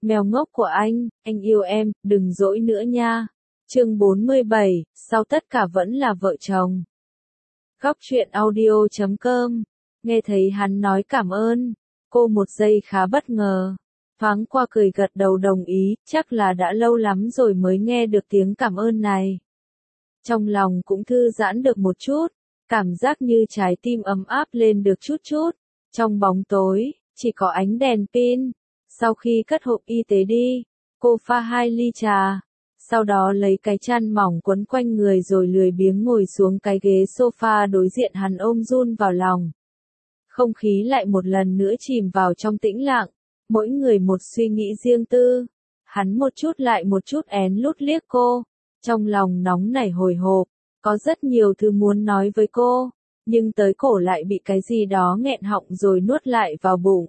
Mèo ngốc của anh yêu em, đừng dỗi nữa nha. Chương 47, sau tất cả vẫn là vợ chồng. Góc truyện audio.com. Nghe thấy hắn nói cảm ơn, cô một giây khá bất ngờ. Thoáng qua cười gật đầu đồng ý, chắc là đã lâu lắm rồi mới nghe được tiếng cảm ơn này. Trong lòng cũng thư giãn được một chút, cảm giác như trái tim ấm áp lên được chút chút. Trong bóng tối, chỉ có ánh đèn pin. Sau khi cất hộp y tế đi, cô pha 2 ly trà, sau đó lấy cái chăn mỏng quấn quanh người rồi lười biếng ngồi xuống cái ghế sofa đối diện hắn ôm Jun vào lòng. Không khí lại một lần nữa chìm vào trong tĩnh lặng, mỗi người một suy nghĩ riêng tư. Hắn một chút lại một chút én lút liếc cô, trong lòng nóng nảy hồi hộp, có rất nhiều thứ muốn nói với cô, nhưng tới cổ lại bị cái gì đó nghẹn họng rồi nuốt lại vào bụng.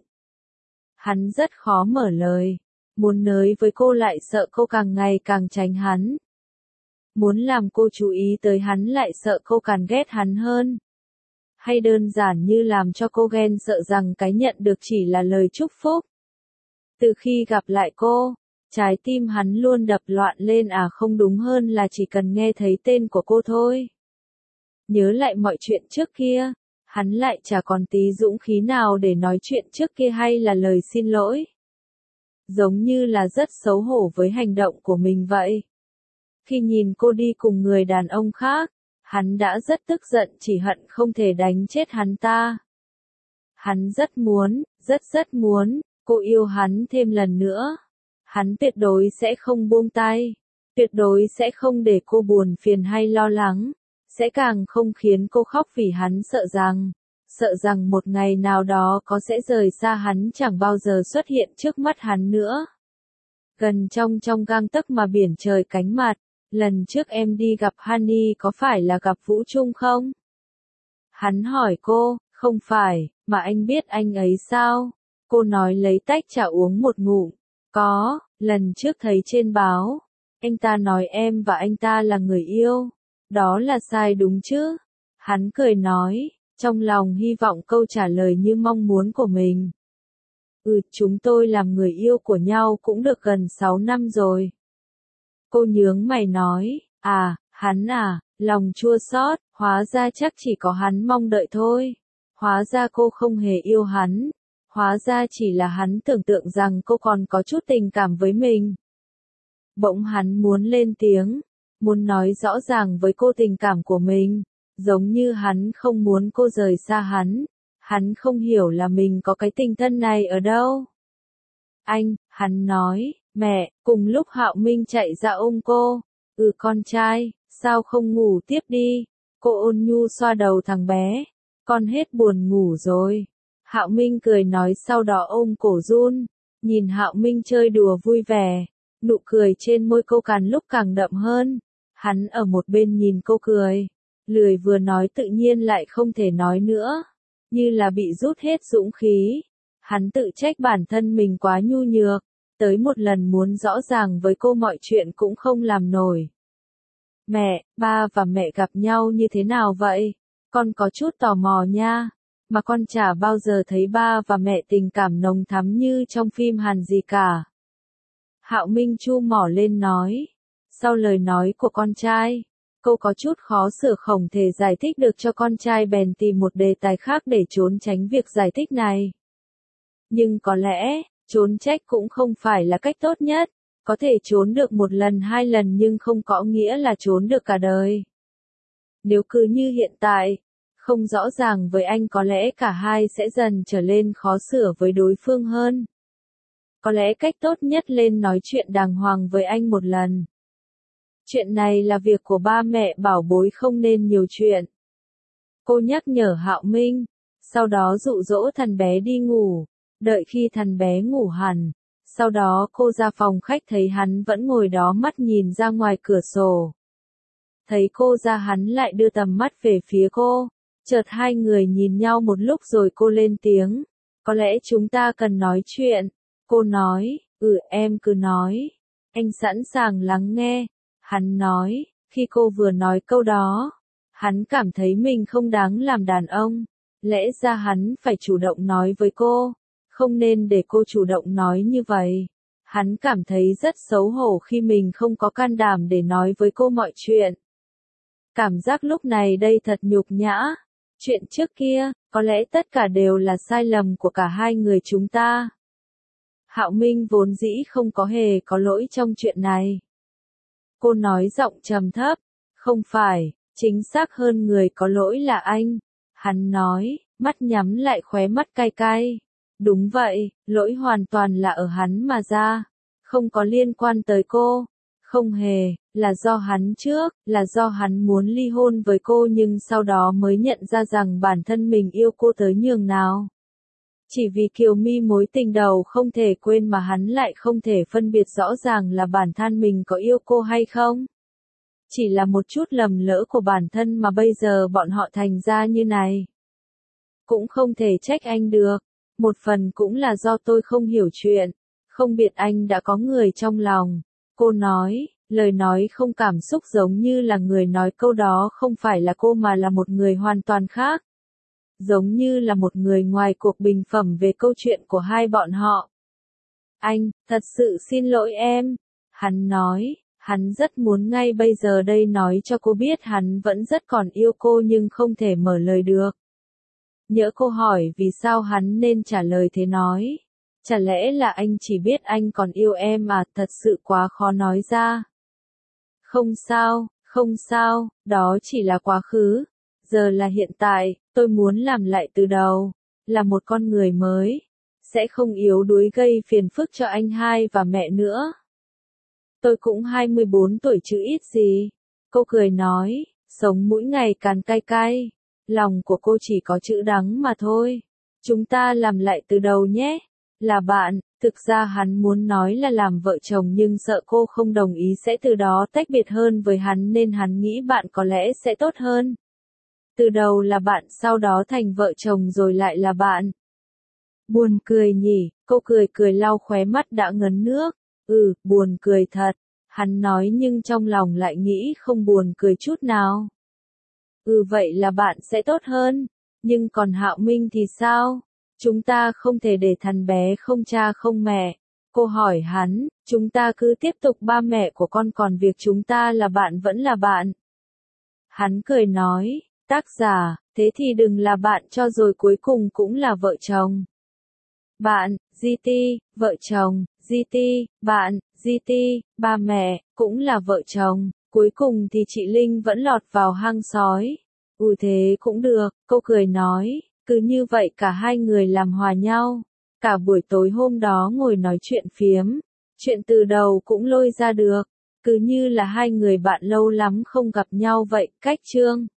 Hắn rất khó mở lời, muốn nới với cô lại sợ cô càng ngày càng tránh hắn. Muốn làm cô chú ý tới hắn lại sợ cô càng ghét hắn hơn. Hay đơn giản như làm cho cô ghen sợ rằng cái nhận được chỉ là lời chúc phúc. Từ khi gặp lại cô, trái tim hắn luôn đập loạn lên không đúng hơn là chỉ cần nghe thấy tên của cô thôi. Nhớ lại mọi chuyện trước kia, hắn lại chả còn tí dũng khí nào để nói chuyện trước kia hay là lời xin lỗi. Giống như là rất xấu hổ với hành động của mình vậy. Khi nhìn cô đi cùng người đàn ông khác, hắn đã rất tức giận chỉ hận không thể đánh chết hắn ta. Hắn rất muốn, cô yêu hắn thêm lần nữa. Hắn tuyệt đối sẽ không buông tay, tuyệt đối sẽ không để cô buồn phiền hay lo lắng, sẽ càng không khiến cô khóc vì hắn sợ rằng một ngày nào đó có sẽ rời xa hắn chẳng bao giờ xuất hiện trước mắt hắn nữa. Gần trong gang tấc mà biển trời cánh mặt, lần trước em đi gặp Honey có phải là gặp Vũ Trung không? Hắn hỏi cô, không phải, mà anh biết anh ấy sao? Cô nói lấy tách trà uống một ngụm, có, lần trước thấy trên báo, anh ta nói em và anh ta là người yêu, đó là sai đúng chứ? Hắn cười nói, trong lòng hy vọng câu trả lời như mong muốn của mình. Chúng tôi làm người yêu của nhau cũng được gần 6 năm rồi. Cô nhướng mày nói, hắn lòng chua xót, hóa ra chắc chỉ có hắn mong đợi thôi. Hóa ra cô không hề yêu hắn, hóa ra chỉ là hắn tưởng tượng rằng cô còn có chút tình cảm với mình. Bỗng hắn muốn lên tiếng, muốn nói rõ ràng với cô tình cảm của mình, giống như hắn không muốn cô rời xa hắn không hiểu là mình có cái tình thân này ở đâu. Hắn nói, mẹ, cùng lúc Hạo Minh chạy ra ôm cô, con trai, sao không ngủ tiếp đi, cô ôn nhu xoa đầu thằng bé, con hết buồn ngủ rồi. Hạo Minh cười nói sau đó ôm cổ Jun, nhìn Hạo Minh chơi đùa vui vẻ, nụ cười trên môi cô càng lúc càng đậm hơn. Hắn ở một bên nhìn cô cười, lười vừa nói tự nhiên lại không thể nói nữa, như là bị rút hết dũng khí. Hắn tự trách bản thân mình quá nhu nhược, tới một lần muốn rõ ràng với cô mọi chuyện cũng không làm nổi. Mẹ, ba và mẹ gặp nhau như thế nào vậy? Con có chút tò mò nha, mà con chả bao giờ thấy ba và mẹ tình cảm nồng thắm như trong phim Hàn gì cả. Hạo Minh chu mỏ lên nói, sau lời nói của con trai, cô có chút khó xử không thể giải thích được cho con trai bèn tìm một đề tài khác để trốn tránh việc giải thích này. Nhưng có lẽ, trốn trách cũng không phải là cách tốt nhất, có thể trốn được một lần hai lần nhưng không có nghĩa là trốn được cả đời. Nếu cứ như hiện tại, không rõ ràng với anh có lẽ cả hai sẽ dần trở lên khó xử với đối phương hơn. Có lẽ cách tốt nhất lên nói chuyện đàng hoàng với anh một lần. Chuyện này là việc của ba mẹ bảo bối không nên nhiều chuyện. Cô nhắc nhở Hạo Minh, sau đó dụ dỗ thằng bé đi ngủ, đợi khi thằng bé ngủ hẳn. Sau đó cô ra phòng khách thấy hắn vẫn ngồi đó mắt nhìn ra ngoài cửa sổ. Thấy cô ra hắn lại đưa tầm mắt về phía cô, chợt hai người nhìn nhau một lúc rồi cô lên tiếng, có lẽ chúng ta cần nói chuyện. Cô nói, em cứ nói, anh sẵn sàng lắng nghe. Hắn nói, khi cô vừa nói câu đó, hắn cảm thấy mình không đáng làm đàn ông, lẽ ra hắn phải chủ động nói với cô, không nên để cô chủ động nói như vậy. Hắn cảm thấy rất xấu hổ khi mình không có can đảm để nói với cô mọi chuyện. Cảm giác lúc này đây thật nhục nhã. Chuyện trước kia, có lẽ tất cả đều là sai lầm của cả hai người chúng ta. Hạo Minh vốn dĩ không có hề có lỗi trong chuyện này. Cô nói giọng trầm thấp, không phải, chính xác hơn người có lỗi là anh. Hắn nói, mắt nhắm lại khóe mắt cay cay. Đúng vậy, lỗi hoàn toàn là ở hắn mà ra. Không có liên quan tới cô. Không hề, là do hắn trước, là do hắn muốn ly hôn với cô nhưng sau đó mới nhận ra rằng bản thân mình yêu cô tới nhường nào. Chỉ vì Kiều My mối tình đầu không thể quên mà hắn lại không thể phân biệt rõ ràng là bản thân mình có yêu cô hay không. Chỉ là một chút lầm lỡ của bản thân mà bây giờ bọn họ thành ra như này. Cũng không thể trách anh được. Một phần cũng là do tôi không hiểu chuyện. Không biết anh đã có người trong lòng. Cô nói, lời nói không cảm xúc giống như là người nói câu đó không phải là cô mà là một người hoàn toàn khác. Giống như là một người ngoài cuộc bình phẩm về câu chuyện của hai bọn họ. Anh, thật sự xin lỗi em. Hắn nói, hắn rất muốn ngay bây giờ đây nói cho cô biết hắn vẫn rất còn yêu cô nhưng không thể mở lời được. Nhỡ cô hỏi vì sao hắn nên trả lời thế nói. Chả lẽ là anh chỉ biết anh còn yêu em à, thật sự quá khó nói ra. Không sao, đó chỉ là quá khứ. Giờ là hiện tại, tôi muốn làm lại từ đầu. Là một con người mới. Sẽ không yếu đuối gây phiền phức cho anh hai và mẹ nữa. Tôi cũng 24 tuổi chứ ít gì. Cô cười nói, sống mỗi ngày càng cay cay. Lòng của cô chỉ có chữ đắng mà thôi. Chúng ta làm lại từ đầu nhé. Là bạn, thực ra hắn muốn nói là làm vợ chồng nhưng sợ cô không đồng ý sẽ từ đó tách biệt hơn với hắn nên hắn nghĩ bạn có lẽ sẽ tốt hơn. Từ đầu là bạn sau đó thành vợ chồng rồi lại là bạn. Buồn cười nhỉ, cô cười lau khóe mắt đã ngấn nước. Buồn cười thật. Hắn nói nhưng trong lòng lại nghĩ không buồn cười chút nào. Vậy là bạn sẽ tốt hơn. Nhưng còn Hạo Minh thì sao? Chúng ta không thể để thằng bé không cha không mẹ. Cô hỏi hắn, chúng ta cứ tiếp tục ba mẹ của con còn việc chúng ta là bạn vẫn là bạn. Hắn cười nói, tác giả, thế thì đừng là bạn cho rồi cuối cùng cũng là vợ chồng. Bạn, GT, vợ chồng, GT, bạn, GT, ba mẹ, cũng là vợ chồng. Cuối cùng thì chị Linh vẫn lọt vào hang sói. Thế cũng được, cô cười nói, cứ như vậy cả hai người làm hòa nhau. Cả buổi tối hôm đó ngồi nói chuyện phiếm, chuyện từ đầu cũng lôi ra được, cứ như là hai người bạn lâu lắm không gặp nhau vậy. Cách chương